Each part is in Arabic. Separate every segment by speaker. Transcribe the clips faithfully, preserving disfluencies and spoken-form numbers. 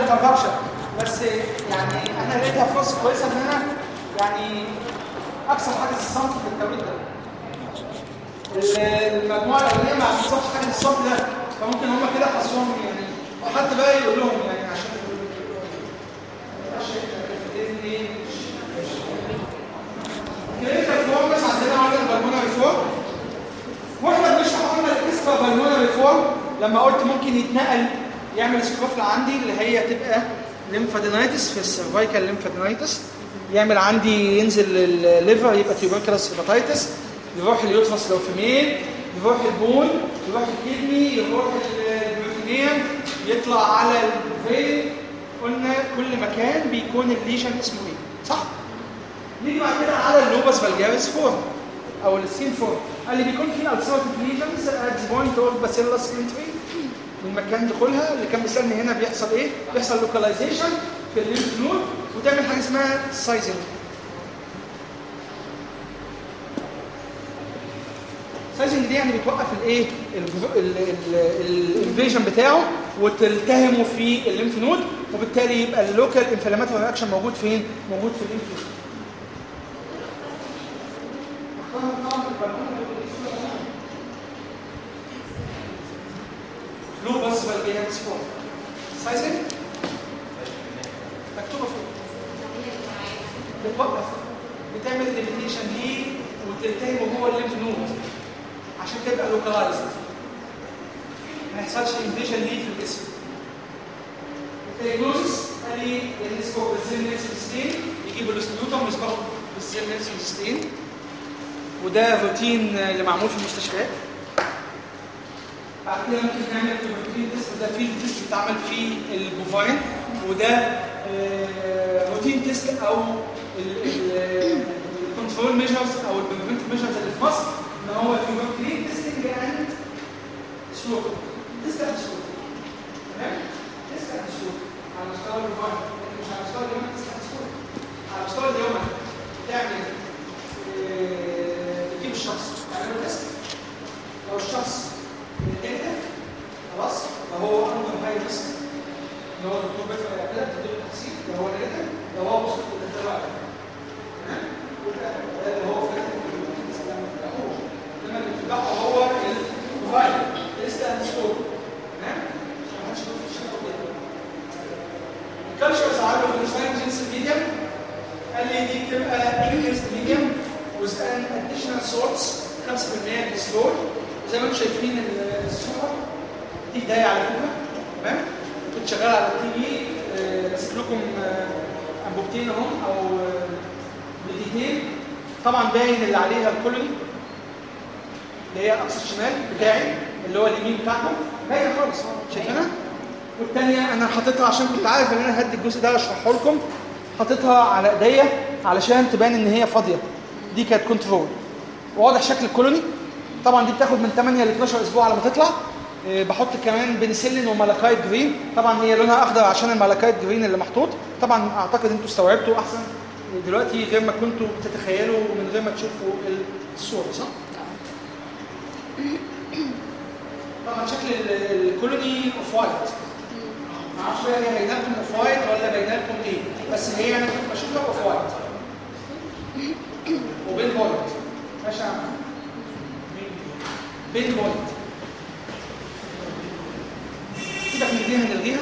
Speaker 1: ما جربش، بس يعني انا لقيتها فرصه كويسه ان انا يعني اكسر حاجز الصمت في التوقيت ده. المجموعه الاولانيه ما عندهمش حاجز الصمت ده، فممكن هم كده حظهم يعني، وحد بقى يقول لهم يعني عشان كلينيكال فورمز عندنا عندنا بالمونري فورم، واحنا بنشرح قلنا الاكسترا بالمونري فورم لما قلت ممكن يتنقل يعمل سكروفلا عندي اللي هي تبقى ليمفادينايتس في السيرفايكال ليمفادينايتس، يعمل عندي ينزل الليفر يبقى تيوبركلوس هيباتايتس، يروح اليوترس لو في ميل، يروح البون، يروح الكدني، يروح البروتينيوم، يطلع على الفين. قلنا كل مكان بيكون الليجن اسمه ايه، صح؟ نيجي بعد كده على اللوبس فالجاريس فورم او السين فورم، اللي بيكون فيه ulcerative lesions at the point of bacillus entry من مكان دخولها، اللي كان بيسالني هنا بيحصل ايه؟ بيحصل لوكاليزيشن في الليمف نود وتعمل حاجه اسمها سايزنج. سايزنج دي يعني بتوقف الايه؟ الانفيجن بتاعه وتلتهمه في الليمف نود، وبالتالي يبقى اللوكال انفلاماتوري رياكشن موجود فين؟ موجود في الليمف نود. لوبس فالجاريس فورم سايزنج مكتوبه فوق، بتوقف بتعمل ليميتيشن ليه وتلتهمه جوه الليمف نود عشان تبقى لوكالايزد، ما يحصلش انفيجن ليه في الجسم. الدايجنوستس قال لي الاسكو بالزيمنس ستين، يجيبوا السبيوتم ويسبقوا بالزيمنس ستين، وده روتين اللي معمول في المستشفيات. بعد كده ممكن نعمل روتين تيست، وده في تيست بيتعمل في البوفاين، وده روتين تيست او الكنترول ميجرز او البريفنتيف ميجرز اللي في مصر، ان هو الروتين تيستنج اند سلوك تيست اند سلوك. تمام؟ تيست اند سلوك على مستوى البوفاين، لكن مش على مستوى اليوم تيست اند سلوك. على مستوى اليوم تعمل تجيب الشخص تعمل تيست، لو الشخص نيجاتيف خلاص فهو اندر هاي ريسك، اللي هو الدكتور بيتر كده بتديله التحسين، لو هو نيجاتيف لو هو بوزيتيف بتديله تمام، وده اللي هو في الاسلام في الاول، انما اللي بتتبعه هو البروفايل تيست اند سكور. تمام؟ عشان ما حدش يقول في الشغل كده. الكالتشرز عامله في الاسلام جنس الميديم، قال لي دي بتبقى انكريست ميديم with an additional source خمسة بالمية كسلور، زي ما انتم شايفين الصوره دي بدايه على فكره. تمام؟ كنت شغال على التي في ماسك لكم انبوبتين اهم او بليتين، طبعا باين اللي عليها الكولوني اللي هي اقصى الشمال بتاعي اللي هو اليمين بتاعكم باينه خالص شايفينها، والثانيه انا حاططها عشان كنت عارف ان انا هدي الجزء ده اشرحه لكم، حاططها على ايديا علشان تبان ان هي فاضيه. دي كانت كنترول، واضح شكل الكولوني. طبعا دي بتاخد من ثمانية ل اتناشر اسبوع على ما تطلع. أه بحط كمان بنسلين ومالاكايت جرين، طبعا هي لونها اخضر عشان المالاكايت جرين اللي محطوط. طبعا اعتقد انتوا استوعبتوا احسن دلوقتي غير ما كنتوا بتتخيلوا من غير ما تشوفوا الصوره، صح؟ طبعا شكل الكولوني اوف وايت، ما اعرفش بقى هي باينه لكم اوف وايت ولا باينه لكم ايه، بس هي انا كنت بشوفها اوف وايت وبين بوينت ماشي يا عم، بين بوينت. سيبك من دي هنلغيها.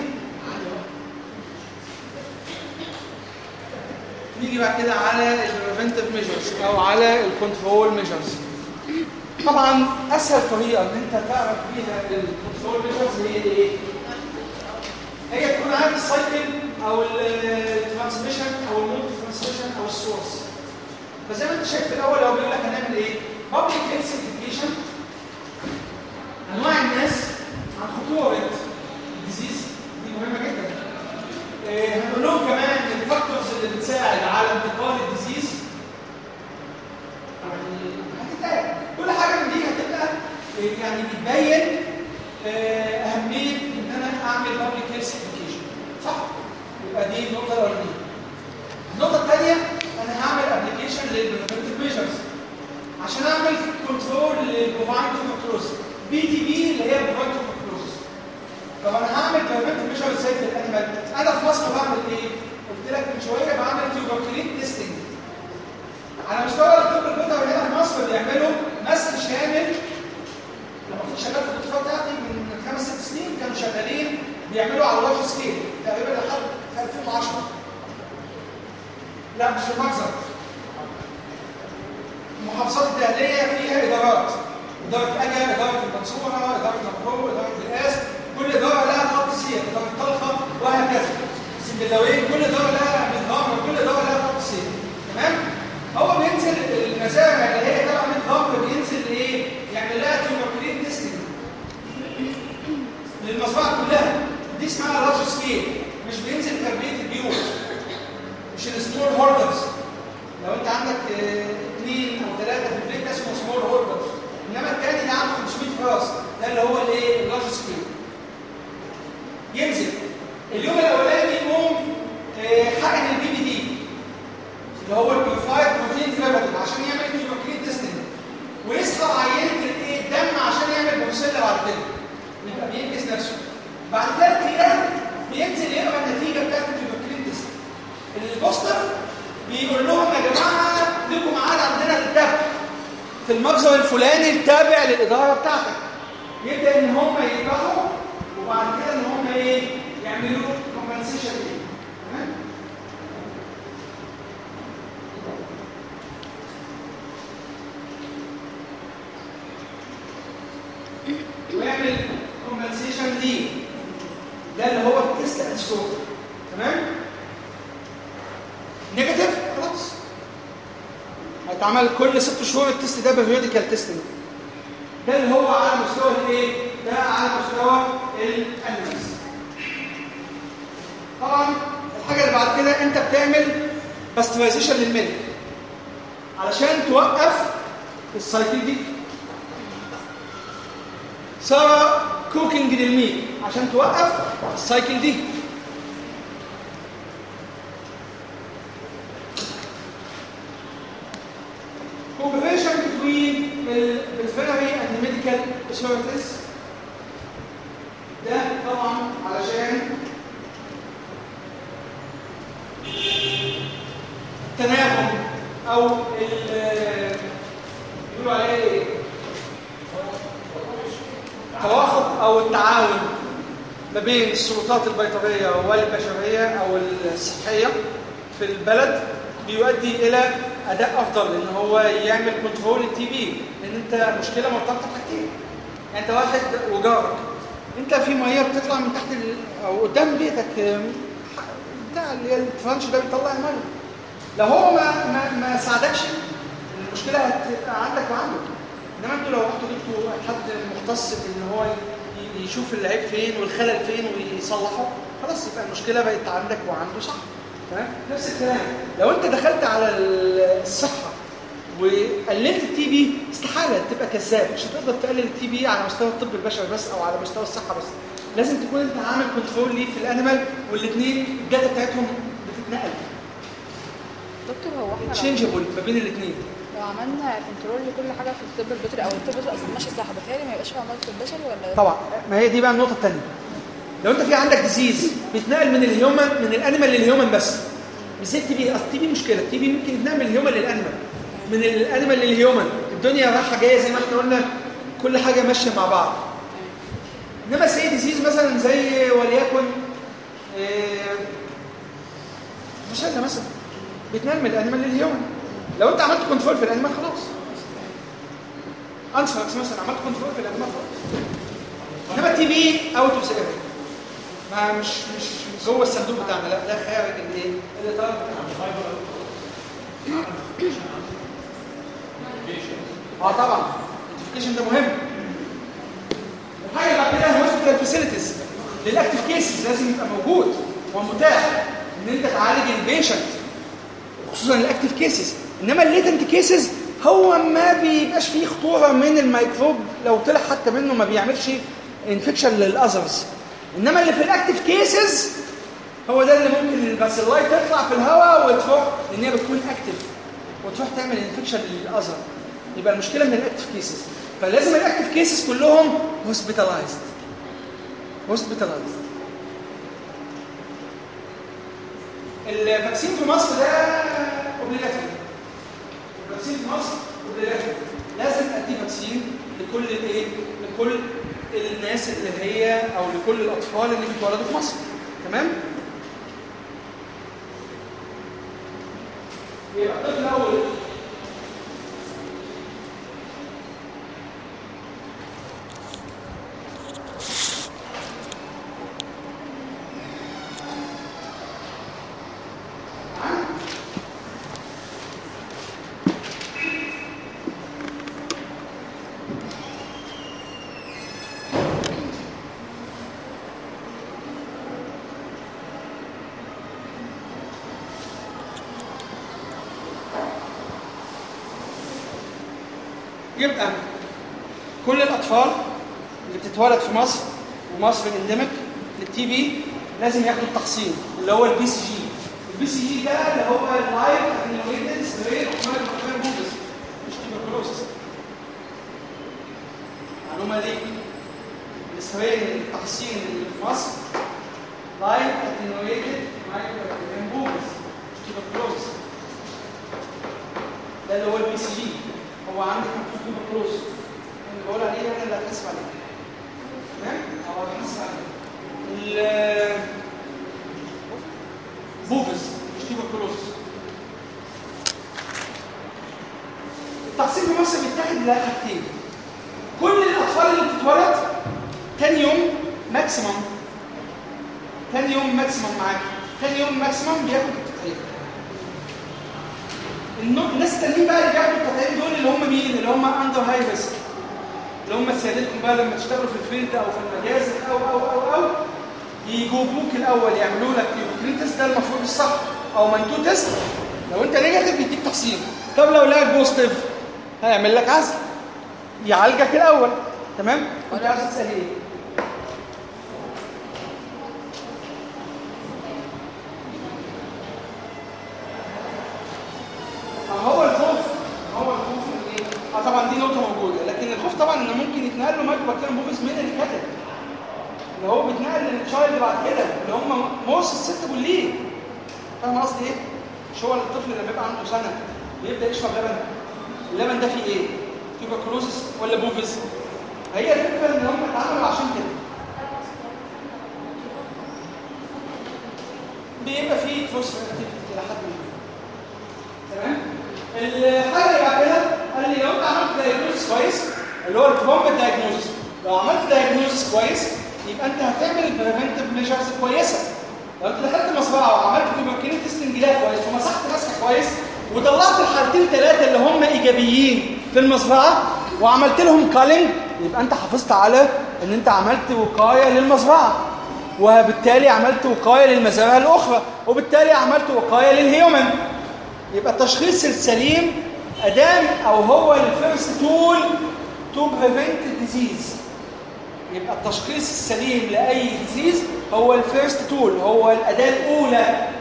Speaker 1: نيجي بعد كده على البريفنتيف ميجرز او على الكنترول ميجرز. طبعا اسهل طريقه ان انت تعرف بيها الكنترول ميجرز هي ايه؟ هي تكون عارف السايكل او الترانسميشن او المود ترانسميشن او السورس. فزي ما انت شايف في الاول هو بيقول لك هنعمل ايه؟ public health education، انواع الناس عن خطوره الديزيز دي مهمه جدا. إيه هنقول لهم كمان الفاكتورز اللي بتساعد على انتقال الديزيز، يعني هتتقال كل حاجه من دي هتبقى يعني بتبين اهميه ان انا اعمل public health education، صح؟ يبقى دي النقطه الاولانيه. النقطه الثانيه انا هعمل ابلكيشن للبريفنتيف ميجرز عشان اعمل كنترول للبروفايد توبركلوز بي تي بي اللي هي بروفايد توبركلوز. طب انا هعمل بريفنتيف ميجرز ازاي في الانيمال؟ انا في بيعملوا على لارج سكيل تقريبا لحد ألفين وعشرة. لا مش في المخزن. المحافظات الداخليه فيها ادارات، اداره اجا، اداره المنصوره، اداره نقوه، اداره القاس، كل اداره لها خط سير، اداره طلخه وهكذا. سنبلاوين كل اداره لها نظام وكل اداره لها خط سير. تمام؟ هو بينزل المزارع اللي هي تبع النظام بينزل ايه؟ يعمل لها تيوبركلين تيستنج للمزرعه كلها. دي اسمها لارج سكيل، مش بينزل تربيه البيوت، مش السمول هوردرز. لو انت عندك اثنين او ثلاثه في البيت ده اسمه سمول هوردرز، انما الثاني ده عنده خمسمية راس، ده اللي هو الايه؟ اللارج سكيل. ينزل اليوم الاولاني يقوم حقن البي بي دي اللي هو البيوفايد بروتين ديريفاتيف عشان يعمل تيوبركلين تيستنج، ويسحب عينه الايه؟ الدم عشان يعمل بروسيلا بعد كده، يبقى بينجز نفسه. بعد ثلاث ايام بينزل يقرا النتيجه بتاعت التيوبركلين تيست. البوستر بيقول لهم يا جماعه لكم ميعاد عندنا للتابع في المخزن الفلاني التابع للاداره بتاعتك. يبدا ان هم يذبحوا وبعد كده ان هم ايه؟ يعملوا كومبنسيشن ايه؟ تمام؟ ويعمل كومبنسيشن دي ده اللي هو التست اند ستور. تمام؟ نيجاتيف خلاص هيتعمل كل ست شهور التست ده بيريوديكال تيستنج. ده اللي هو على مستوى الايه؟ ده على مستوى الاناليز. طبعا الحاجه اللي بعد كده انت بتعمل باسترايزيشن للميلك علشان توقف السايكل دي. سواء كوكينج للميت عشان توقف السايكل دي. cooperation between the veterinary and the medical authorities. ده طبعا علشان التناغم او بيقولوا عليه ايه؟ التوافق او التعاون ما بين السلطات البيطريه والبشريه او الصحيه في البلد بيؤدي الى اداء افضل، ان هو يعمل كنترول التي بي. لان انت مشكله مرتبطه بحاجتين، يعني انت واحد وجارك، انت في ميه بتطلع من تحت ال... او قدام بيتك بتاع اللي هي الفرنش ده بيطلع الميه، لو هو ما ما, ما ساعدكش المشكله هتبقى عندك وعنده. انما انتوا لو رحتوا جبتوا حد مختص ان هو يشوف العيب فين والخلل فين ويصلحه، خلاص يبقى المشكله بقت عندك وعنده صح. تمام؟ نفس الكلام لو انت دخلت على الصحه وقللت التي بي استحاله تبقى كذاب، مش هتقدر تقلل التي بي على مستوى الطب البشري بس او على مستوى الصحه بس، لازم تكون انت عامل كنترول ليه في الانيمال، والاثنين الداتا بتاعتهم بتتنقل.
Speaker 2: دكتور هو احنا
Speaker 1: تشينجبل ما بين الاثنين.
Speaker 2: لو عملنا كنترول لكل حاجه في الطب البيطري او الطب البيطري اصلا ماشي صح، بتهيألي ما يبقاش في عمليه البشري ولا؟
Speaker 1: طبعا ما هي دي بقى النقطه الثانيه. لو انت في عندك ديزيز بيتنقل من الهيومن من الانيمال للهيومن بس، مش زي التي بي. اصل التي بي مشكله، التي بي ممكن يتنقل من الهيومن للانيمال، من الانيمال للهيومن، الدنيا رايحه جايه زي ما احنا قلنا، كل حاجه ماشيه مع بعض. انما سي ديزيز مثلا زي وليكن آه مشكله مثلا بيتنقل من الانيمال للهيومن، لو انت عملت كنترول في الانيمال خلاص. انثراكس مثلا عملت كنترول في الانيمال خلاص. انما التي بي اوت اوف سيرفي، ما مش مش جوه الصندوق بتاعنا، لا ده خارج الايه؟ الاطار بتاعنا. اه طبعا النوتيفيكيشن ده مهم. الحاجه اللي بعد كده هوسبيتال فاسيلتيز للاكتيف كيسز لازم يبقى موجود ومتاح ان انت تعالج البيشنت، خصوصا الاكتيف كيسز. انما الليتنت كيسز هو ما بيبقاش فيه خطوره من الميكروب، لو طلع حتى منه ما بيعملش انفكشن للاذرز. انما اللي في الاكتيف كيسز هو ده اللي ممكن الباسيلاي تطلع في الهواء وتروح، لان هي بتكون اكتيف وتروح تعمل انفكشن للاذر. يبقى المشكله من الاكتيف كيسز، فلازم الاكتيف كيسز كلهم هوسبيتالايزد. هوسبيتالايزد. الفاكسين في مصر ده اوبليجاتوري. الفاكسين في مصر اوبليجاتوري، لازم ادي فاكسين لكل الايه؟ لكل الناس اللي هي او لكل الاطفال اللي بيتولدوا في مصر. تمام؟ يبقى الطفل الاول يبقى كل الاطفال اللي بتتولد في مصر ومصر انديميك للتي بي لازم ياخدوا التحصين اللي هو البي سي جي. البي سي جي ده اللي هو اللايف اتنيويتد ستريت اوف مايكروبيال بوبس مش تيوبركلوسس. المعلومه دي الستريت التحصين اللي في مصر لايف اتنيويتد مايكروبيال بوبس مش تيوبركلوسس. ده اللي هو البي سي جي. هو عندك تيوبركلوز اللي بقول عليه انا اللي هتحاسب عليه. تمام؟ او هتحاسب عليه. البوفز مش تيوبركلوز. التحصين في مصر بيتاخد لحاجتين. كل الاطفال اللي بتتولد تاني يوم ماكسيمم تاني يوم ماكسيمم معاك تاني يوم ماكسيمم بياخد التطعيم. الناس التانيين بقى اللي بياخدوا التطعيم دول اللي هم مين؟ اللي هم اندر هاي ريسك. اللي هم سيادتكم بقى لما تشتغلوا في الفيلد او في المجازر او او او او يجوبوك الاول يعملوا لك الكرين تيست. ده المفروض الصح او منتو تيست. لو انت نيجاتيف يديك تحصين. طب لو لقاك بوزيتيف هيعمل لك عزل يعالجك الاول. تمام؟ كنت عايز تسال ايه؟ هو الخوف هو الخوف من ايه؟ اه طبعا دي نقطه موجوده، لكن الخوف طبعا انه ممكن يتنقل له مايكروبكتيريم بوفيس من الكتل اللي هو بيتنقل للتشايلد بعد كده اللي هم موس الست بوليه. فاهم قصدي ايه؟ مش هو الطفل لما يبقى عنده سنه بيبدا يشرب لبن، اللبن ده فيه ايه؟ تيوبركلوزس ولا بوفيس؟ هي الفكره ان هم اتعملوا عشان كده. بيبقى فيه فوسفور اكتيفيتي الى حد ما. تمام؟ الحاجه اللي بعد كده قال لي لو انت عملت دايجنوستس كويس اللي هو البرومبت دايجنوستس، لو عملت دايجنوستس كويس يبقى انت هتعمل بريفنتيف ميجرز كويسه. لو انت دخلت مزرعه وعملت تيوبركلين تيستنج لها كويس ومسحت راسك كويس وطلعت الحالتين ثلاثه اللي هم ايجابيين في المزرعه وعملت لهم كالينج يبقى انت حافظت على ان انت عملت وقايه للمزرعه وبالتالي عملت وقايه للمزارع الاخرى وبالتالي عملت وقايه للهيومن. يبقى التشخيص السليم ادام او هو الفيرست تول تو بريفنت ديزيز. يبقى التشخيص السليم لاي ديزيز هو الفيرست تول، هو الاداه الاولى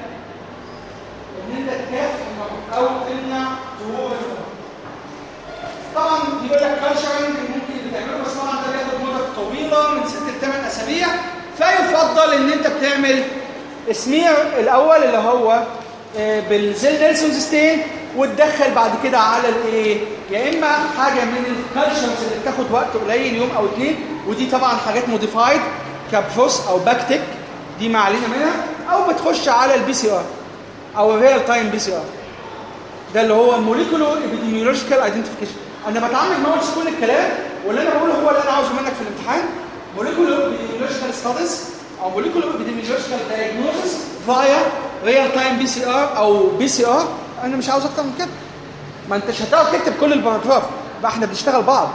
Speaker 1: ان انت تكافئ او تمنع ظهور المرض. طبعا بيقول لك كالشرنج ممكن بتعمله بس طبعا ده بياخد مده طويله من ست لثمان اسابيع، فيفضل ان انت بتعمل سمير الاول اللي هو بالزيل نيلسون ستين وتدخل بعد كده على الايه؟ يا اما حاجه من الكالشرز اللي بتاخد وقت قليل يوم او اثنين ودي طبعا حاجات موديفايد كابروس او باكتيك دي ما علينا منها، او بتخش على البي سي ار او الريال تايم بي سي ار ده اللي هو موليكولو ابيديميولوجيكال ايدنتيفيكيشن. انا بتعامل معه مش كل الكلام واللي انا بقوله هو اللي انا عاوزه منك في الامتحان. موليكولو ابيديميولوجيكال ستاديز او موليكولو ابيديميولوجيكال دايجنوستس فايا ريال تايم بي سي ار او بي سي ار. انا مش عاوز اكتر من كده. ما انتش هتعرف تكتب كل الباراجراف بقى، احنا بنشتغل بعض.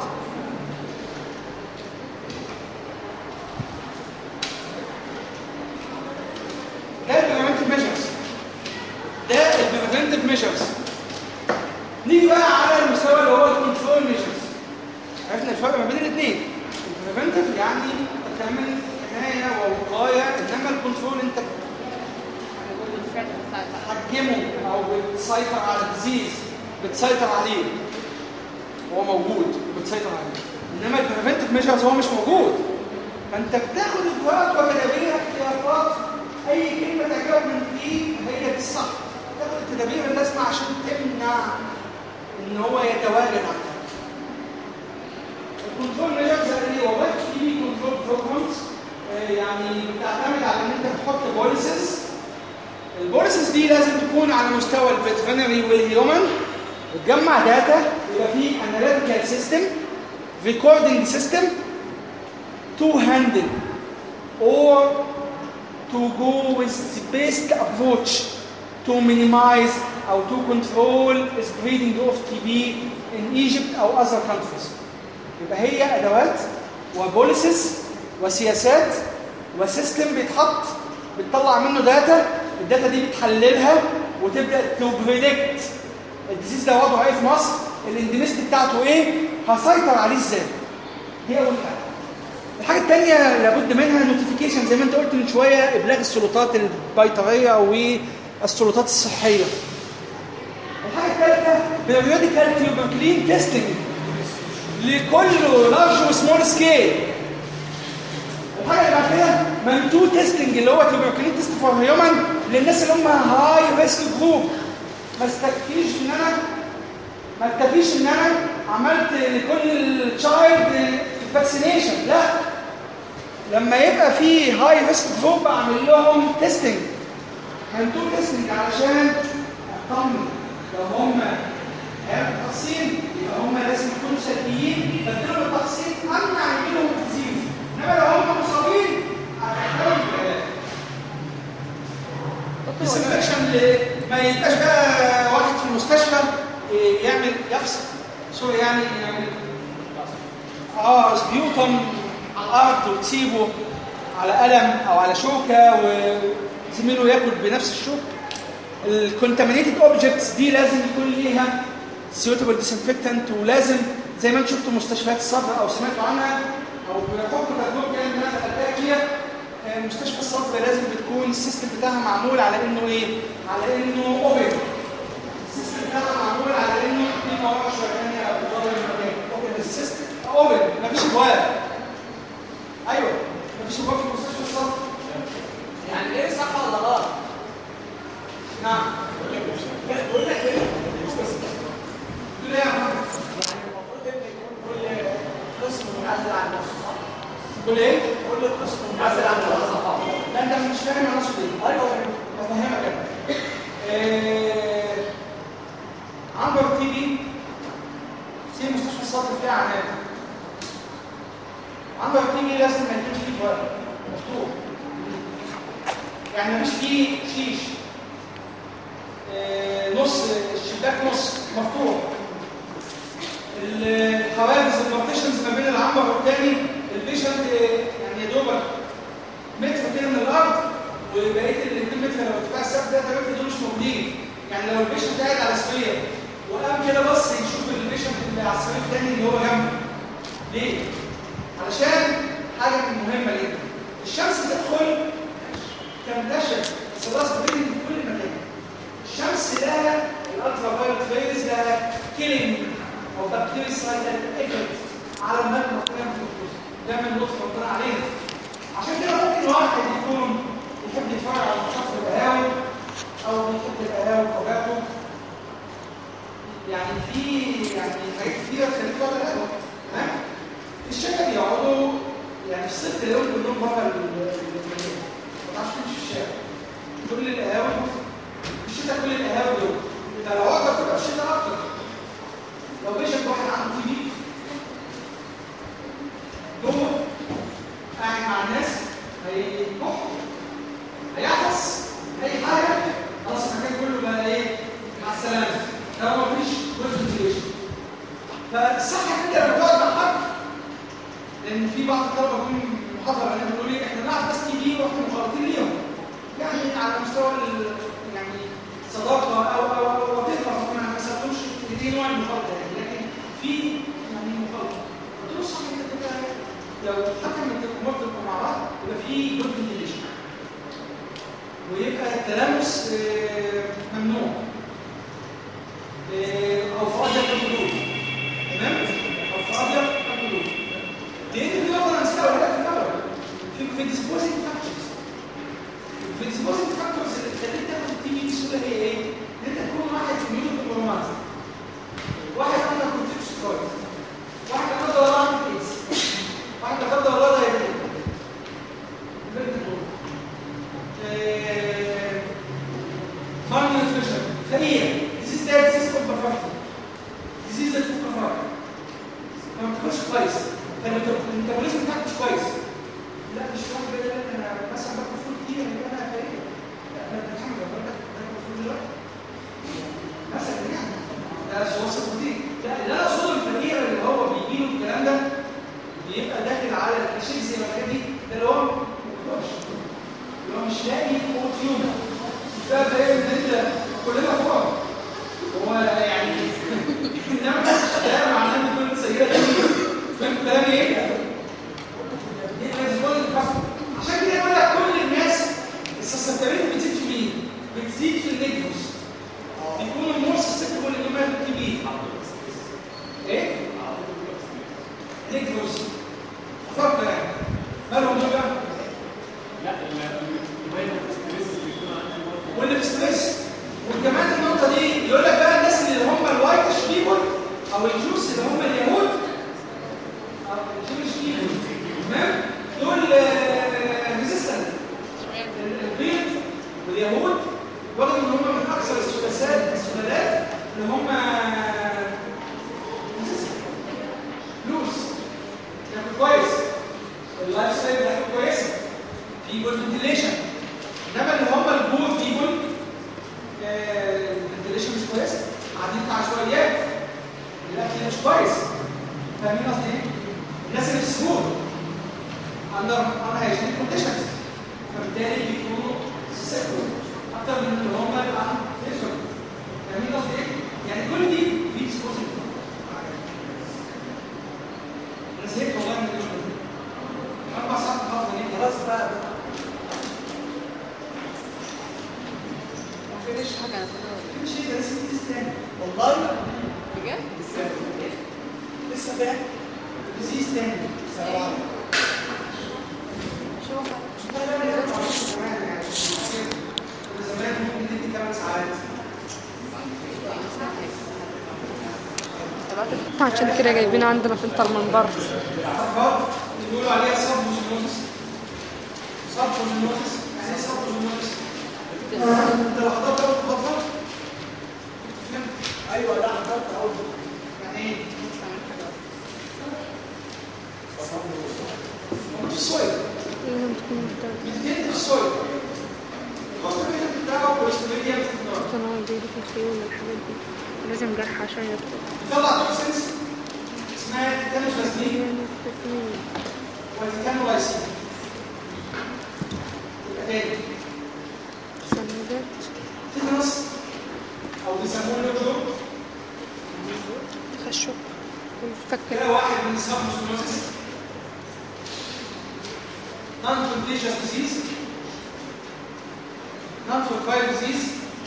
Speaker 1: ده البريفنتيف ميجرز ده البريفنتيف ميجرز. نيجي بقى على المستوى اللي هو الكنترول ميجرز. عرفنا الفرق ما بين الاثنين. البريفنتيف يعني تعمل حمايه ووقايه، انما الكنترول انت تحجمه او بتسيطر على الديزيز، بتسيطر عليه هو موجود وبتسيطر عليه، انما البريفنتيف ميجرز هو مش موجود. فانت بتاخد اجراءات وتدابير احتياطات، اي كلمه تعجبك من دي هي دي الصح. تاخد التدابير اللازمه عشان تمنع ان هو يتواجد عندك. الكنترول ميجرز اللي هو والله في يعني بتعتمد على ان انت بتحط بوليسز. البوليسز دي لازم تكون على مستوى الفيترينري والهيومن، وتجمع داتا، يبقى في اناليتيكال سيستم، ريكوردنج سيستم to handle or to go with the best approach to minimize or to control spreading of تي بي in Egypt أو other countries. يبقى هي أدوات وبوليسز وسياسات وسيستم بيتحط بتطلع منه داتا، الداتا دي بتحللها وتبدأ تبريدكت الديزيز ده وضعه ايه في مصر، الاندمست بتاعته ايه، هسيطر عليه ازاي. دي أول حاجة. الحاجة الثانية لابد منها نوتيفيكيشن زي ما انت قلت من شوية، ابلاغ السلطات البيطرية والسلطات الصحية. الحاجة الثالثة periodical tuberculin testing لكل لارج وسمول سكيل. الحاجة اللي بعد كده منتو تيستنج اللي هو tuberculin تيست فور هيومن للناس اللي هم هاي ريسك جروب. ما استكفيش ان انا ما اكتفيش ان انا عملت لكل تشايلد فاكسينيشن، لا، لما يبقى في هاي ريسك جروب اعمل لهم تيستنج، منتو تيستنج علشان اطمن لو هم هيعملوا تقسيم يبقى هم لازم يكونوا سلبيين، بدلهم التقسيم امنع يجيلهم الديزيز، انما لو هم مصابين هدخلهم في العلاج. ديسانفكشن ما يبقاش بقى واحد في المستشفى يعمل يفصل سوري يعني يعمل اه سبيوتم على الارض وتسيبه على قلم او على شوكه وزميله ياكل بنفس الشوكه. الكونتامينيتد اوبجكتس دي لازم يكون ليها سيوتبل ديسانفكتنت، ولازم زي ما انتم شفتوا مستشفيات الصدر او سمعتوا عنها او بيحطوا تجربه كده انها تأكيد مستشفى الصدر لازم بتكون السيستم بتاعها معمول على انه ايه؟ على انه اوبن. السيستم بتاعها معمول على انه دي مواقع شويه ثانيه او بتغير المكان. اوبن السيستم اوبن مفيش ابواب. ايوه مفيش ابواب في مستشفى الصدر.
Speaker 3: يعني ايه صح ولا غلط؟
Speaker 1: نعم.
Speaker 3: بقول لك ايه؟
Speaker 1: تقول ايه يا محمد؟
Speaker 3: يعني المفروض ان يكون كل قسم منعزل عن نفسه صح؟
Speaker 1: تقول ايه؟
Speaker 3: كل قسم منعزل عن نفسه صح؟
Speaker 1: لا انت مش فاهم انا اقصد ايه.
Speaker 3: ايوه
Speaker 1: افهمك انا. آه... عنبر تي بي في مستشفى الصدر فيها عناد. عنبر تي بي لازم ما يكونش فيه ورق مفتوح. يعني مش فيه شيش. آه... نص الشباك نص مفتوح. الحواجز البارتيشنز ما بين العنبر والتاني البيشنت يعني يا دوبك متر كده من الارض وبقيه ال اتنين متر لو ارتفاع السقف ده تلاتة دول مش موجودين. يعني لو البيشنت قاعد على سرير وقام كده بص يشوف البيشنت اللي على السرير الثاني اللي هو جنبه. ليه؟ علشان حاجه مهمه جدا. الشمس تدخل تنتشر الصداع الصدري في كل مكان. الشمس لها الالترا فايولت ريز لها كيلينج او بكتيريا سايتال افكت على المجموعه كده من الجزء. ده من لطف ربنا علينا. عشان كده ممكن واحد يكون يحب يتفرج على ماتشات في القهاوي او يحب القهاوي وفوجاته. يعني في يعني حاجات كتيره تخليك تقعد على القهوه. تمام؟ في الشتاء بيقعدوا يعني في الصيف تلاقيهم كلهم بره المدينه. ما تعرفش تمشي في الشارع. كل القهاوي في الشتاء كل القهاوي دول. ده لو اقدر تبقى في الشتاء اكتر. لو بيشرب واحد عنده تي بي جوه قاعد مع الناس هيكح هيعطس اي حاجه خلاص المكان كله بقى ايه مع السلامه. ده ما فيش كونسنتريشن. فالصح ان انت لما تقعد مع حد لان في بعض الطلبه بيكون محاضره علينا بيقولوا لي احنا بنعرف ناس تي بي واحنا مخالطين ليهم. يعني على مستوى يعني صداقه او او او تفهم ما سالتوش دي نوع المخالطه يعني لكن في يعني مخالطه. قلت له صح انت كده لو حتى من التكومات تبقوا مع بعض يبقى في جود فنتيليشن ويبقى التلامس ممنوع او في اضيق الحدود. تمام؟ او في اضيق الحدود. لان في نقطه انا نسيتها اقولها في الاول في في ديسبوزنج فاكتورز. في ديسبوزنج فاكتورز اللي بتخليك تاخد التي بي بسهوله هي ايه؟ ان انت تكون واحد اميونو كومبرومايز. واحد عنده كورتيكوسترويد. واحد عنده ضرر ايدز. واحد عنده ضرر دايابيتس. بريشر فقير ديزيز ده ديزيز كومبارتي ديزيز الكومبارتي ما بتاكلش كويس فالميتابوليزم بتاعك مش كويس لا مش هو كده انا مثلا باكل فول كتير يبقى انا فقير لا انا بتحمل بقول باكل فول دلوقتي مثلا يعني ده سورس بروتين لا اللي انا اقصده الفقير اللي هو بيجي له الكلام ده بيبقى داخل على الكليشيز والحاجات دي ده اللي هو مش اللي هو مش لاقي بروتين ده فاهم ان انت كلنا فوق هو يعني انما ده معناه ان كل سيئه دي فاهم كلامي ايه؟ عشان كده يقول لك كل الناس السستابيلتي بتزيد في مين؟ بتزيد في النيجروس بيكونوا مور سستابيل اللي هم الكبير ايه؟ نيجروس فكر يعني مالهم دول بقى؟
Speaker 3: لا
Speaker 1: واللي في ستريس وكمان النقطه دي يقول لك بقى الناس اللي هم الوايت بيبول او الجوس اللي هم اليهود او الجوش بيبول تمام دول ريزيستنت البيض واليهود برضه ان هم من اكثر السلالات السلالات اللي هم لوز ياكل كويس اللايف ستايل بتاعته كويسه في جود فنتيليشن انما اللي هم البور بيبول الفنتيليشن مش كويسه قاعدين في عشوائيات الاكل مش كويس فاهمين قصدي ايه؟ الناس اللي في السهول under unhygienic conditions فبالتالي بيكونوا سيسكتوا اكتر من اللي هم اللي عن فيزيون فاهمين قصدي ايه؟ يعني كل دي في ديسبوزيت انا زهقت والله من اليوم ده اربع ساعات خلاص خلاص بقى فينيش
Speaker 2: حاجه
Speaker 1: فينيش ايه ده لسه في تاني
Speaker 3: والله
Speaker 2: بجد؟
Speaker 3: لسه لسه فاهم
Speaker 1: ديزيز تاني
Speaker 3: سلام
Speaker 2: شوف
Speaker 1: زمان ممكن تدي ثمان ساعات
Speaker 4: عشان كده جايبين عندنا فلتر من بره
Speaker 1: الحركات بيقولوا عليها سبوزينوزس سبوزينوزس يعني ايه سبوزينوزس؟ انت لو حضرت اول خطوه فهمت؟
Speaker 3: ايوه لا حضرت اول
Speaker 1: يعني ايه؟ في السويل
Speaker 4: لازم تكون محتاج
Speaker 1: بتدي في السويل الكونستريشن بتاعه كوليستروليا بتتنار
Speaker 4: تنوع بيدي في الخيول والحاجات دي لازم جرح عشان يطلع
Speaker 1: بيطلع توكسينز اسمها تيتانوسلازمين والتيتانولايسين يبقى تاني
Speaker 4: سندات
Speaker 1: تيتانوس او بيسموه له
Speaker 4: خشب والفك
Speaker 1: ده واحد من السبوزينوزس non-contagious disease non-focal disease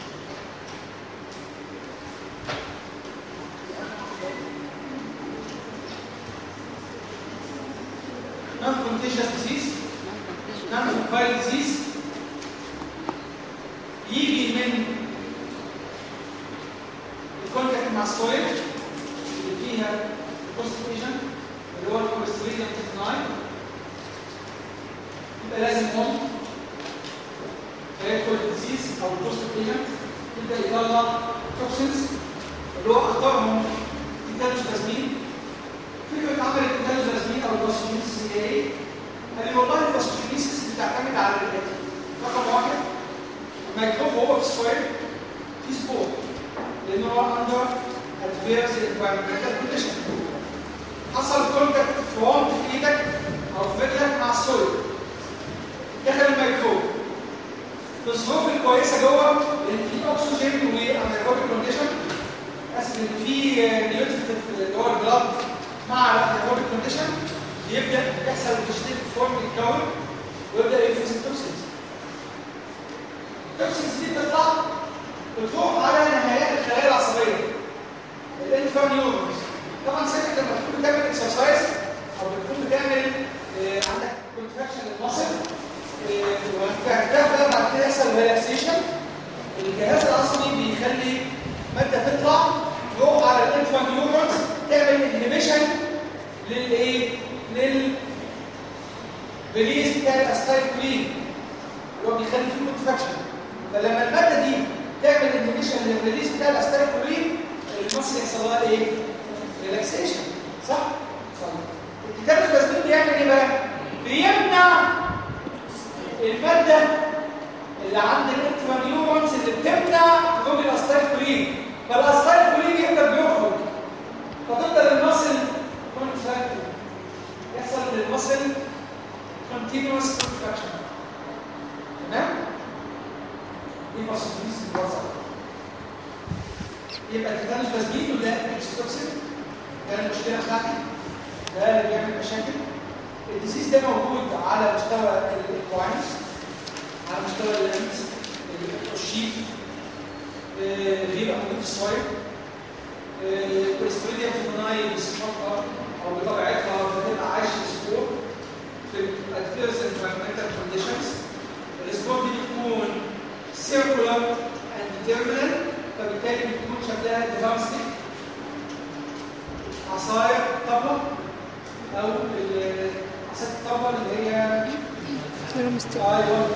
Speaker 1: non-contagious disease non-focal disease يجي من الكونتاكت مع السويل اللي فيها الكونستيبيشن اللي هو الكوليستريديوم تكناين يبقى لازم هم هيدخل الديزيز او الكونستيبيشن يبدا يطلع توكسينز اللي هو اختارهم تيتانوسلازمين فكره عمل التيتانوسلازمين او الباسوجينيسيس هي ايه؟ قال لي والله الباسوجينيسيس بتعتمد على الاتي رقم واحد الميكروب وهو في السويل في سبور لانه هو اندر ادفيرس انفايرمنتال كونديشن حصل كونتاكت في وانت في ايدك او في رجلك مع السويل دخل الميكروب في الظروف الكويسه جوه لان في اكسجين وانايروبيك كونديشن اسف ان في نيوتريتيف اللي هو البلاد مع الانايروبيك كونديشن يبدا يحصل تشتيت فورم يتكون ويبدا يفرز التوكسينز التوكسينز دي بتطلع بتروح على نهايات الخلايا العصبيه الانفيرم نيورونز طبعا ساعتها لما تكون بتعمل اكسرسايز او بتكون بتعمل آه عندك كونتراكشن للمصل وهتعمل بعد كده يحصل ريلاكسيشن الجهاز العصبي بيخلي ماده تطلع تروح على الانفيرم نيورونز تعمل انهبيشن للايه؟ لل ريليز بتاع الاستايكولين اللي هو بيخلي فيه كونتراكشن فلما الماده دي تعمل انهبيشن للريليز بتاع الاستايكولين، المصل يحصل لها ايه؟ ريلاكسيشن. صح؟ صح. الكتاب البازمين بيعمل ايه بقى؟ بيمنع الماده اللي عند الانترا نيورونز اللي بتمنع خروج الاستايكولين، فالاستايكولين يقدر يخرج، فتفضل المصل كونتراكتد، يحصل للمصل continuous contraction. تمام؟ دي مصدريس الوسط. يبقى التيتانوس بازمين وده اكستوكسين، ده المشكله بتاعتي، ده اللي بيعمل مشاكل. الديزيز ده موجود على مستوى الكوانس، على مستوى اللمس، الشيك، بيبقى موجود في الصاير. كوليستريديوم تيموناي بصفتها او بطبيعتها بتبقى عايشه سبور في الادفيرس انفيرمنتال كونديشنز. السبور دي بتكون سيركولار اند تيرمينال، فبالتالي بتكون شكلها ديفانستيك، عصاير طبله او عصايه الطبله اللي هي
Speaker 4: سيرامستيك.
Speaker 1: ايوه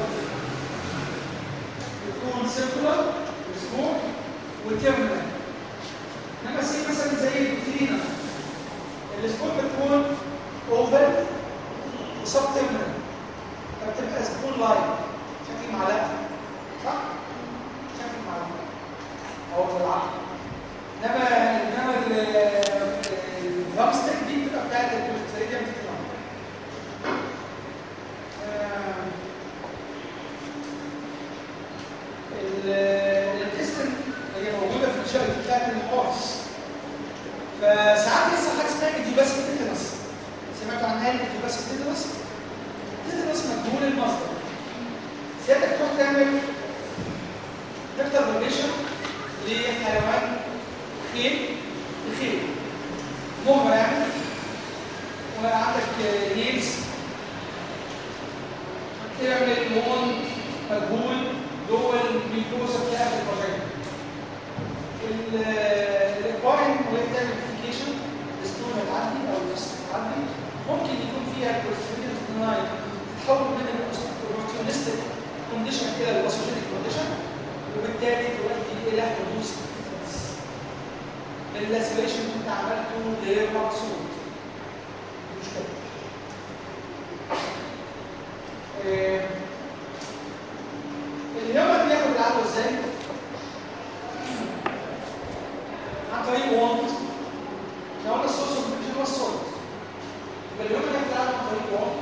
Speaker 1: بتكون سيركولار سبور وتيرمينال. انما سي مثلا زي البكتيريا السبور بتكون اوفل وسب تيرمينال، فبتبقى سبون لاين شكل معلقه، صح؟ شكل معلقه او بالعقل. انما انما الرامستيك دي بتبقى بتاعت الكوليستريديوم تيموناي. الانتستين هي موجوده في الشكل بتاعت الهورس، فساعات يحصل حاجه اسمها ايديوباسيك تيتانوس. سمعتوا عنها الايديوباسيك تيتانوس؟ التيتانوس مجهول المصدر. سيادتك تروح تعمل دكتور روبيشن لحيوان خيل الخيل مهمه يعني، وعندك نيلز، تعمل لون مجهول جوه الميكوزا بتاعت الفاجينا. الاكوارين وهي بتعمل فيكيشن الستون هتعدي او الفيست هتعدي، ممكن يكون فيها كوليسترول تيموناي تتحول من الاوبورتيونستيك كونديشن الى الباثوجينيك كونديشن، وبالتالي تؤدي الى حدوث اللاسيريشن اللي انت عملته غير مقصود. مشكله. إيه اليوم بياخد العدوى ازاي؟ عن طريق وانت. لو انا الصوص مش هو الصوت، يبقى اليوم بياخد العدوى عن طريق وانت.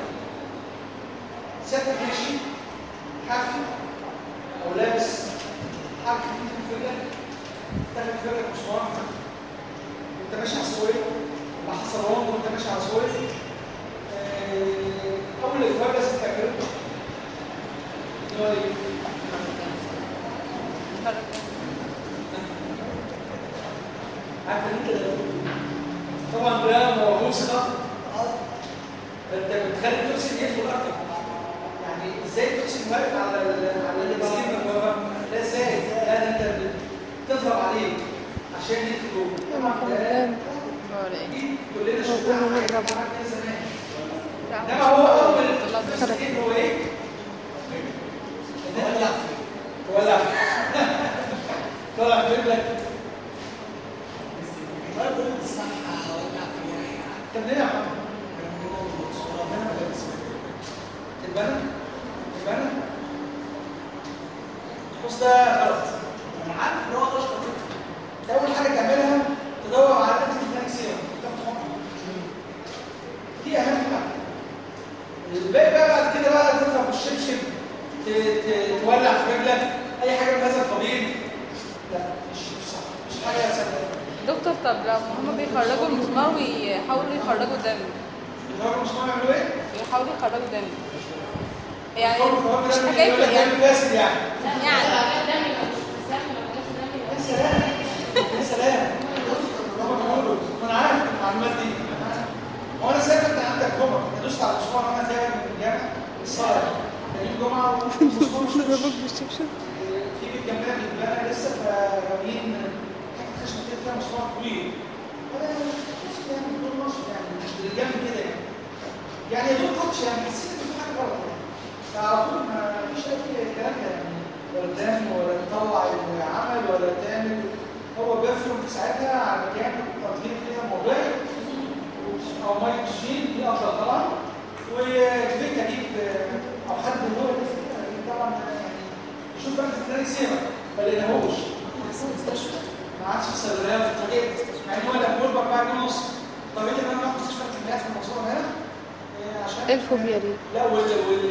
Speaker 1: سيادتك ماشي حافي او لابس حاجه خفيفه في رجلك، تاخد في رجلك مسمار وانت ماشي على السويل، يبقى حصل وانت وانت ماشي على السويل. اول اجراء لازم تعمله هو ايه؟ عارف انت طبعا ده موضوع خطر. انت بتخلي التوكسين يدخل اكتر. يعني ازاي التوكسين واقف على على الانسان من بره؟ لا ازاي؟ لا انت بتضرب عليه عشان يدخل طبعا ده كلنا شفناها زمان. انما هو اول التوكسين هو ايه؟ ولع ولع طلع في رجلك.
Speaker 3: ما كنت الصحة ولع فيها.
Speaker 1: طب ليه يا عم؟ تتبنى؟ تتبنى؟ بص ده غلط.
Speaker 3: انا عارف ان هو غلط.
Speaker 1: اول حاجه تعملها تدور على الانتي سيرم تاخد حقن. دي اهم حاجه. الباقي بقى بعد كده بقى تضرب بالشبشب، تولع في رجلك، اي حاجه من هذا القبيل. لا مش صح، مش حاجه سهله.
Speaker 2: دكتور طب لو هم بيخرجوا المسمار ويحاولوا يخرجوا دم،
Speaker 1: بيخرجوا المسمار يعملوا ايه؟
Speaker 2: يحاولوا يخرجوا دم يعني مش
Speaker 1: مش
Speaker 2: حكايه يعني
Speaker 1: فاسد يعني.
Speaker 2: يعني
Speaker 1: يا سلام يا سلام. انا عارف المعلومات دي. هو انا ساكت انت عندك جمعه، انا دوست على المسمار وانا خارج من الجامع الصلاه يوم جمعه والمسمار مش
Speaker 4: بالشبشب.
Speaker 1: في بيت جنبنا بيتبنى لسه، فرامين حته خشب كده فيها مسمار طويل. انا مش فاهم دول مصر يعني مش بالجنب كده يعني. يعني يا دوب تاتش يعني حسيت ان في حاجه غلط يعني. فعلى طول ما فيش اي كلام يعني ولا دم ولا نطلع العمل ولا تعمل، هو بيفرم في ساعتها على مكان تطهير فيها موضعي او ميه اكسجين، دي افضل طبعا. وكبيت اجيب او حد من هو طبعا يعني يشوف بقى الثاني سيره ما لقيناهوش، ما عادش في الصيدليه اتفاجئت يعني هو اللي بقول بقى جنيه ونص. طبيعي ان انا اروح مستشفى الكليات في المنصوره هنا عشان
Speaker 4: ايه الفوبيا دي؟
Speaker 1: لا وال وال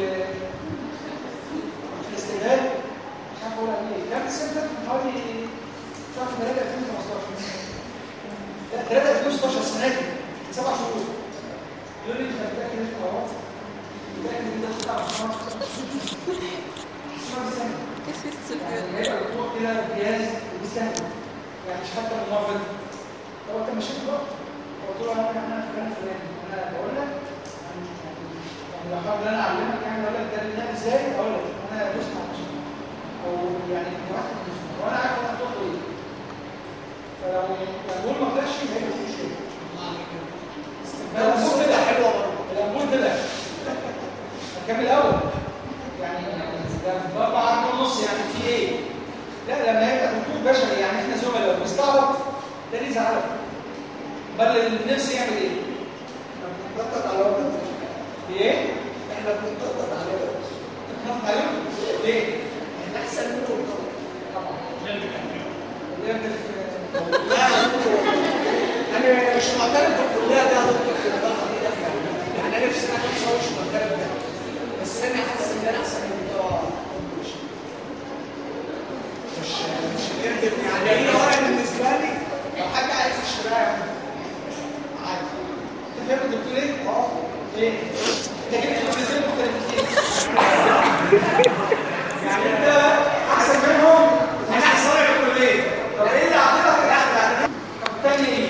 Speaker 1: الاستهلاك مش عارف اقول عليه ايه. كان السنه من حوالي شهر ثلاثة ألفين وخمستاشر لا ثلاثة ألفين وستاشر السنه دي سبع شهور يقول لي انت متاكد انت خلاص متاكد ان انت بتاع الشهر يعني هيبقى الدكتور كده جهاز بيستهبل يعني مش حتى الممرض. هو انت مشيت بقى قلت له انا انا فلان فلان انا بقول لك يعني لو حابب انا اعلمك يعني اقول لك ده النادي ازاي اقول لك انا دوست على مش او يعني واحد مش وانا عارف انا هتقول ايه. فلو الامور ما طلعش هيبقى في مشكله. الامور كده حلوه برضه الامور كده هنكمل الاول يعني ده باربعه ونص يعني في ايه؟ لا لما يبقى دكتور بشري يعني احنا زملاء بنستعرض ده ليه زعلك؟ بل النفس يعمل ايه؟ احنا بنتنطط على وقت ايه؟ احنا بنتنطط على وقت بنتنطط عليهم؟ ليه؟ احنا احسن منهم طبعا. لا انا مش معترف بالكليه ده يا دكتور في الضغط دي يعني انا نفسي انا مش معترف ده بس انا حاسس ان انا احسن من بتوع مش مش قادر يعني هي ورقه بالنسبه لي لو حد عايز يشتريها عادي. انت فاهم الدكتور ايه؟ اه ايه؟ انت جبت دكتورين مختلفين يعني انت احسن منهم انا احسن لك الكليه. طب ايه اللي عطيتك الاحلى يعني؟ طب تاني ايه؟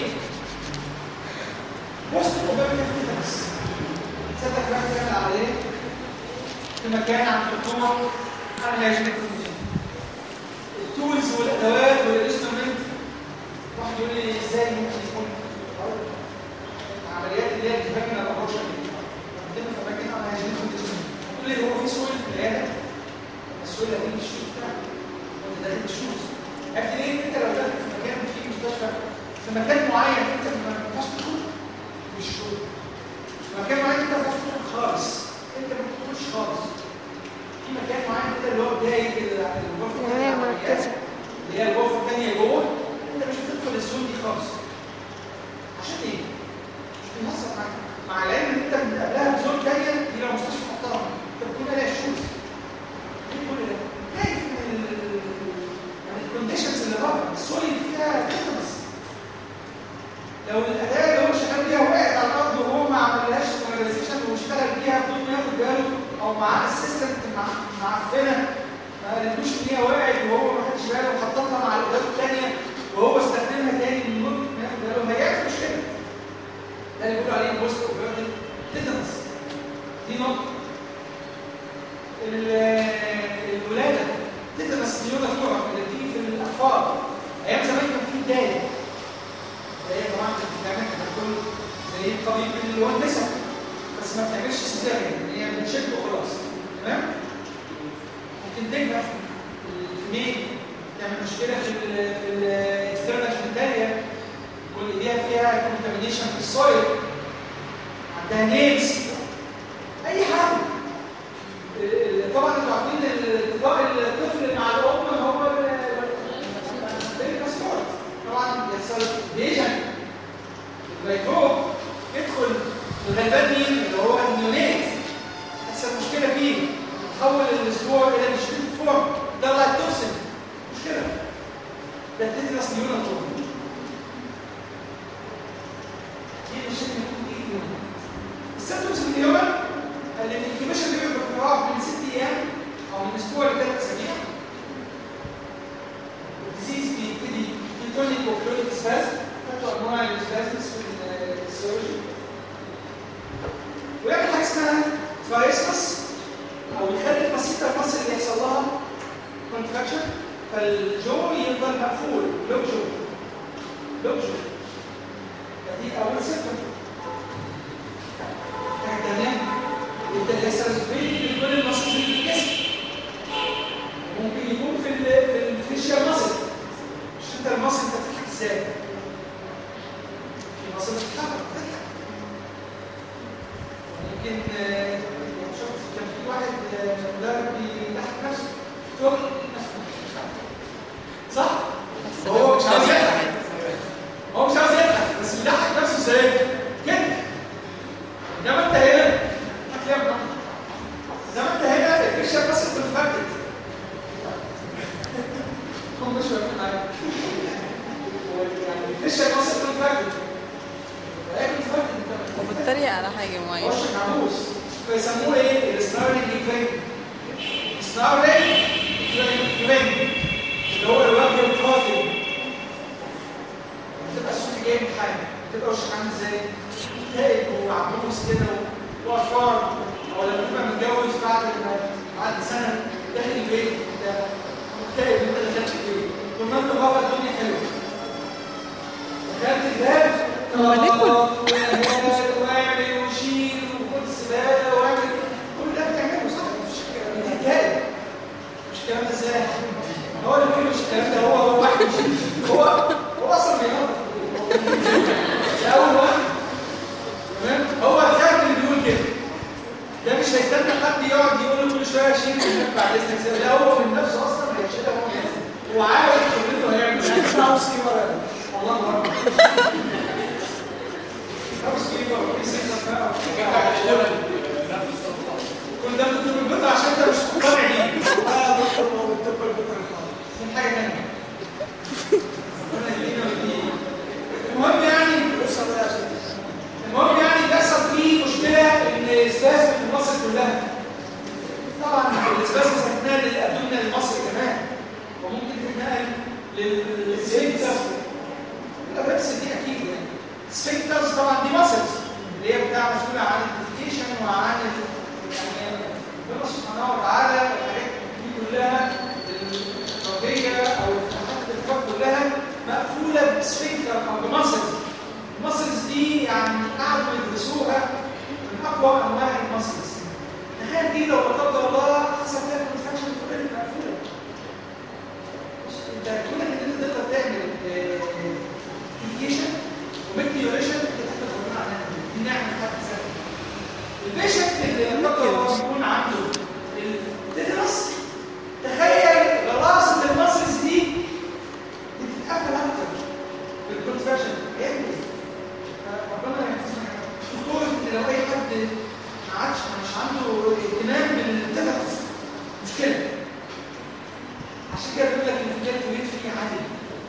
Speaker 1: بص الكوبايه كده بس صدق بقى تعمل عليه في مكان عند الحكومه انا هيجيب التولز والادوات والانسترومنت. واحد يقول لي ازاي ممكن يكون العمليات اللي هي بتبين الابروش دي قدام في مكان انا هيجيب تقول لي هو في سؤال في العياده السؤال ده مش الشوز بتاعك وانت داخل الشوز عرفت ليه انت لو دخلت في مكان في مستشفى في مكان معين انت ما ينفعش تدخل مش شوز في مكان معين انت ما ينفعش تدخل خالص انت ما بتدخلش خالص في مكان معين كده اللي هو بدايه الغرفه
Speaker 4: مركزه
Speaker 1: اللي هي الغرفه الثانيه جوه انت مش بتدخل الزون دي خالص. عشان ايه؟ مش بيهزر معاك مع العلم ان انت قبلها بزون ثانيه دي لو مستشفى محترمه انت بتكون عليها شوز. ايه كل ده؟ خايف من يعني الكونديشنز اللي بره السويل فيها تخلص. لو الاداه اللي هو شغال بيها وقعت على الارض وهو ما عملهاش ستابلايزيشن واشتغل بيها بدون ما ياخد باله او معاه اسيستنت معفنه ما قالتلوش ان هي وقعت وهو ما خدش باله وحطتها مع الادوات الثانيه وهو استخدمها تاني من مده ما ياخد باله هيعمل مشكله. ده اللي بيقولوا عليه بوست اوبرتيف تيتانس. دي نقطه. الولاده تيتانس نيوناتورا اللي بتيجي في الاطفال ايام زمان كان في بدايه بدايه طبعا كانت بتعمل كل زي الطبيب اللي هو النساء بس ما بتعملش سيزاريان هي بتشد وخلاص تمام. ممكن تكبر الميل تعمل مشكله في ال في الاكسترنال جينيتاليا والايديها فيها كونتامينيشن في السويل عندها نيلز اي حاجه. طبعا انتوا عارفين التقاء الطفل مع الام هو الباسبورت طبعا بيحصل ديجن الميكروب يدخل الغلبان مين اللي هو النيونات تحصل مشكله فيه تحول الاسبوع الى مشكله فورم طلع التوكسين مشكله ده تدرس نيوناتور دي مشكله دي السيمبتومز في اليوم اللي الانكيبيشن بيبقى بتتراوح من ست ايام او من اسبوع لثلاث اسابيع. الديزيز بيبتدي في تونيك وكلونيك سبازم ثلاث انواع السبازمز في السيولوجي ويعمل حاجه اسمها فاريسمس او يخلي البسيطه المصل اللي يحصل لها كونتراكشن فالجو يفضل مقفول لوك جو لوك جو دي اول سيمبتوم. تمام انت لسه في كل المصل في الجسم ممكن يكون في في الفيشيال ازاي؟ في مصر بتتحرك بتضحك. يمكن شفت كان في واحد مدرب بيضحك نفسه شغل صح؟ هو مش عاوز يضحك هو مش عاوز يضحك بس بيضحك نفسه ازاي؟ كده. انما انت هنا هتلاقي انما انت هنا الفيشر بس بتتفكك. هم مش فاهمين معايا. يعني الفيشر بس بتتفكك. هي بتتفكك انت
Speaker 2: وبتتريق على حاجه معينه.
Speaker 1: وشك عبوس فيسموه ايه؟ السنارنج ايفنت. السنارنج ايفنت اللي هو الوجه القاتل. بتبقى الصوت جاي من حاجه، بتبقى وشك عامل ازاي؟ تائب وعبوس كده وافكار، او لما تبقى متجوز بعد بعد سنه داخل البيت انت مكتئب انت دخلت البيت، طول ما انت بابا الدنيا حلوه. دخلت الباب واعمل وشيل وخد الزباله واعمل كل ده بتعمله صح؟ مش متهيألي مش الكلام ده ازاي؟ هو اللي بيقول مش الكلام ده هو هو واحد هو هو اصلا بينظف ده اول واحد تمام؟ هو الخارج اللي بيقول كده ده مش هيستنى حد يقعد يقول له كل شويه شيل بعد اذنك لا هو من نفسه اصلا هيشيلها هو نفسه هو عارف شغلته هيعمل يعني اسمعوا سكيمر والله اكبر كل ده بتطلب البيضة عشان انت مش مقتنع بيه. اه بتطلب بتطلب البيضة من حاجة تانية. المهم يعني المهم يعني بيحصل فيه مشكلة ان الاسباس في مصر كلها. طبعا الاسباس هتتنقل للابدومينال المصري كمان وممكن تتنقل للسفنكترز. الابدس دي اكيد يعني. السفنكترز طبعا دي ماسلز اللي هي بتاع مسؤولة عن الديفيكيشن وعن يعني ربنا سبحانه وتعالى الحاجات دي كلها الرقية او الفتحات الفك كلها مقفولة بسفنكتر او بماسلز. الماسلز دي يعني قعدوا يدرسوها من اقوى انواع الماسلز. تخيل دي لو لا قدر الله حصل فيها كونتراكشن كلها مقفولة. انت كونك ان انت تقدر تعمل ديفيكيشن وميكتيوريشن بتحتاج ربنا عنها دي نعمة في حد ذاتها. البيشنت اللي قدر الله يكون عنده التيتانوس تخيل غلاصة الماسلز دي بتتقفل اكتر بالكونتراكشن هيعمل ايه؟ ربنا يحفظنا الدكتور لو اي حد ما عادش مش عنده اهتمام بالتيتانوس مشكلة. عشان كده بيقول لك ان الفيديو ويت فيه عادي.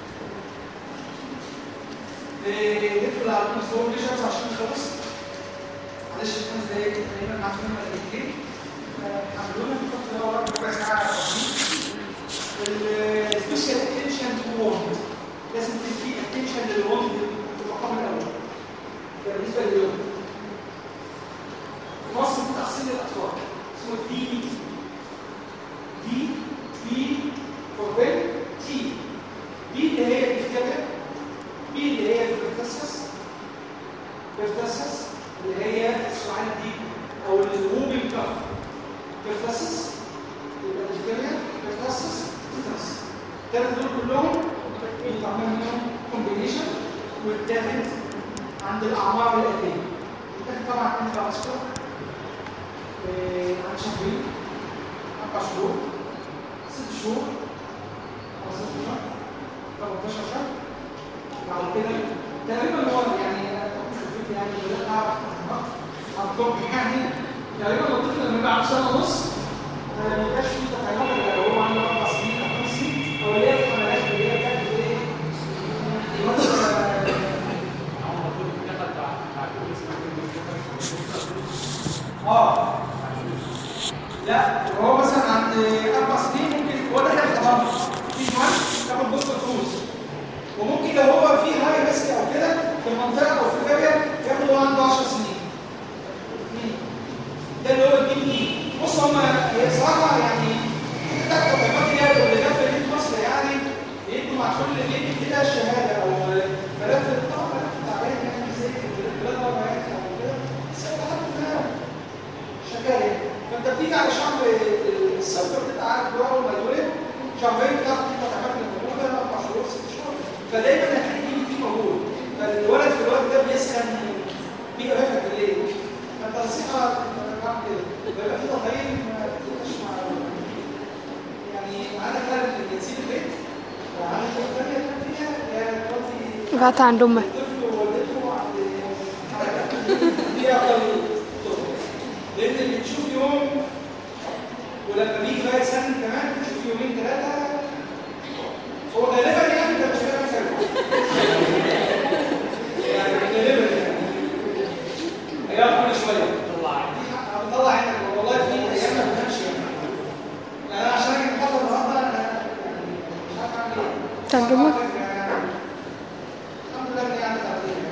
Speaker 1: ندخل على الكونسترول ميجرز عشان نخلص. معلش خمس دقايق تقريبا عشان ما نتكلم. عملونا في الفترة اللي هو ربع ساعة السبيشال اتنشن تو ووند. لازم يكون في اتنشن للوند في المقام الأول. ده بالنسبة لليوم. في مصر في تحصيل الأطفال اسمه دي بي تي. دي بي فور بن تي. دي اللي هي الديفتيريا. بي اللي هي البرتسس. برتسس اللي هي السعال دي او الووبنج كاف. برتسس يبقى الديفتيريا برتسس تيتانوس. الثلاث دول كلهم بيتعمل منهم كومبينيشن والتاخد عند الاعمار الاتيه. التاخد طبعا انت اسكر عن شهرين اربع شهور ست شهور خمستاشر شهر تمنتاشر شهر. بعد كده تقريبا هو يعني يعني بدات اعرف ارقام يعني تقريبا الطفل لما يبقى عنده سنه ونص ما بيبقاش فيه تخيلات الا لو هو عنده اربع سنين او خمس سنين او اللي هي الحملات اللي هي بتاعت ايه؟ اه لا وهو مثلا عند اربع سنين ممكن هو ده كده طبعا في كمان تاخد بوست كروز وممكن لو هو في هاي ريسك او كده في المنطقه او في القريه ياخد هو عنده عشر سنين. ده اللي هو الدي بي. بص هم هي صراحه يعني
Speaker 4: رفعت عند امك.
Speaker 1: الطفل ووالدته عند دي افضل طرق، لان اللي تشوف يوم ولما بيجي بقى سنه كمان تشوف يومين ثلاثه هو غالبا يعني ده مش كلام سلبي يعني غالبا يعني هيقعد كل شويه طلع هطلع عينك والله في ايام ما بنامش يعني انا عشان اجي محاضره النهارده انا مش عارف اعمل ايه
Speaker 4: ترجمه
Speaker 1: الحمد لله اني قاعد تعبان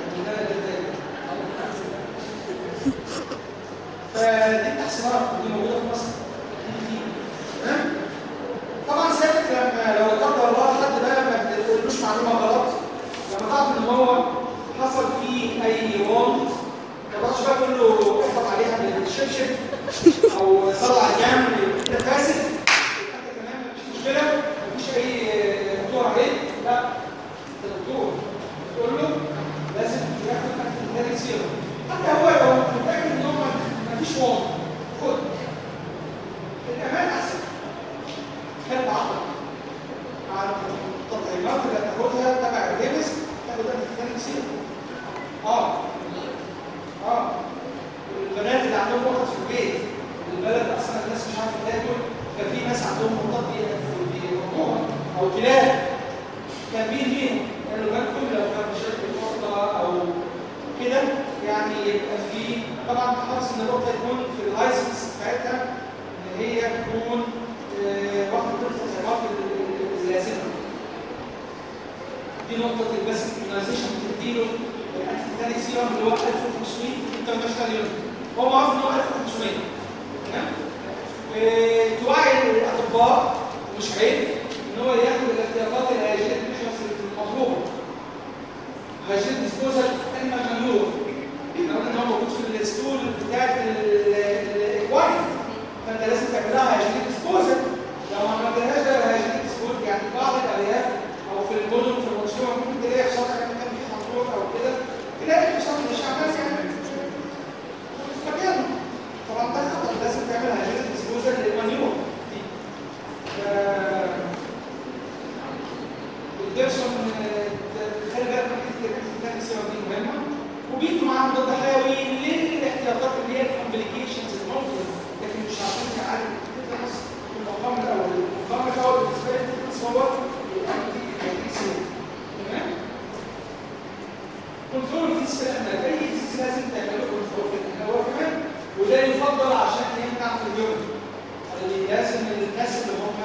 Speaker 1: فدي التحسينات اللي موجوده في مصر تمام. طبعا ساعتك لما لو لا قدر الله حد بقى ما بتقولوش معلومه غلط لما تعرف ان هو حصل فيه اي وونت ما تقعدش بقى تقول له احفظ عليها بالشبشب او طلع جنب انت فاسد انت تمام مفيش مشكله مفيش اي دكتور عليك لا انت دكتور تقول له لازم تاخد انتي سيرم حتى هو لو متاكد ان هو مفيش وونت خد الامان احسن كان بعض مع التطعيمات اللي هتاخدها تبع الجيمس تاخد انتي سيرم اه اه البنات اللي عندهم وقت في البيت البلد اصلا الناس مش عارفه تاكل كان في ناس عندهم مرضات بيربوها او كلاب كان مين ليهم قالوا بالكم لو كان شركه القطه او كده يعني يبقى في طبعا تحرص ان القطه يكون في اللايسنس بتاعتها ان هي تكون آه واخده كل التطعيمات اللازمه دي نقطه البس الكيميائيزيشن بتديله الثاني سيرم اللي هو ألف وخمسمية انت ما تشتغل هو معروف ان هو ألف وخمسمية تمام توعي الاطباء مش عيب ان هو ياخد الاحتياطات الهيجينيه المطلوبه هيجين ديسبوزال انما ممنوع احنا قلنا ان هو موجود في الستول بتاعت الاكواريوم فانت لازم تعملها هيجين ديسبوزال لو ما عملتهاش ده هيجين ديسبوزال يعني بعض الارياف او في المدن في المنصوره ممكن تلاقي حصان كان في حنطور او كده تلاقي الحصان مش عمال يعني مكانه طبعا ده خطر لازم تعمل هيجين ديسبوزال للمانيور دي الديرسون خلي بالك من الكتاب السيرم دي مهمه وبيدوا معاهم مضاد حيوي للاحتياطات اللي هي الكومبليكيشنز الممكن لكن مش عارفين نعالج التيتانوس في المقام الاول المقام الاول بالنسبه لي التيتانوس هو الانتي سيرم تمام كنترول في السلامه اي ديزيز لازم تعمله كنترول في هو كمان وده يفضل عشان يمنع في اليوم اللي لازم الناس اللي هم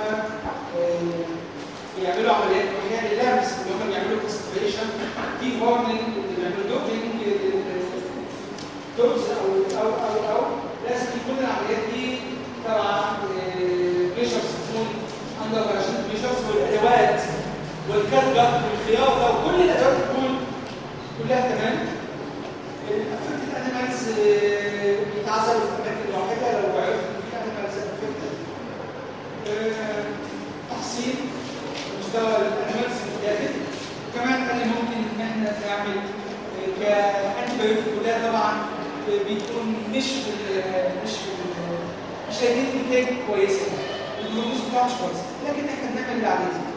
Speaker 1: بيعملوا عمليات وحياه اللمس اللي هم بيعملوا كونستريشن دي وارنينج اللي بيعملوا دوبينج دوز او او او او لازم يكون العمليات دي تبع ميجرز تكون اندر فيرجن ميجرز والادوات والكاتجر والخياطه وكل الادوات تكون كلها تمام. الافكت الانيمالز بيتعزلوا في اماكن واحده لو عرفت ان في انيمالز افكتد تحصيل مستوى الانيمالز الداخل وكمان قال ممكن ان احنا نعمل كانتيبيوتيك وده طبعا بيكون مش في مش في مش هيديك نتائج كويسه الجلوكوز بتاعه مش كويس لكن احنا بنعمل اللي عليه